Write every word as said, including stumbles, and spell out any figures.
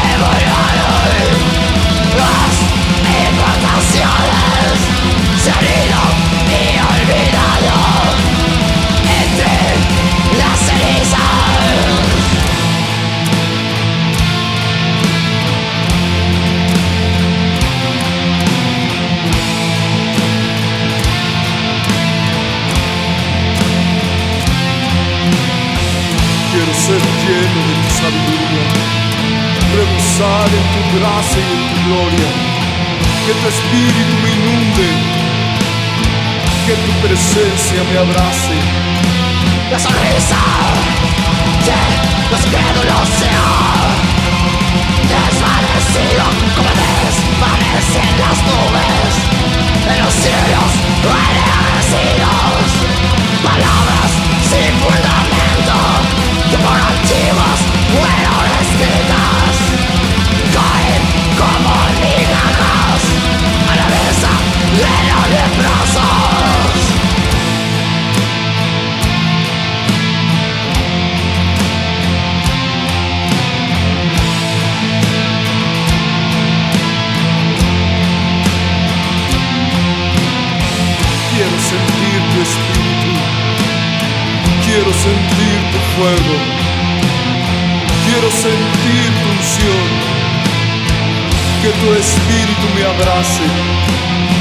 Quiero ser lleno de tu sabiduría, rebosar en tu gracia y en tu gloria, que tu espíritu me inunde, que tu presencia me abrace. La sonrisa de los incrédulos se ha desvanecido como desvanecen las nubes en los cielos ennegrecidos. Palabras sin fundamento que por antiguas fueron escritas caen como migajas a la mesa de los leprosos. Quiero sentir tu espíritu, quiero sentir tu fuego, quiero sentir tu unción, que tu espíritu me abrace,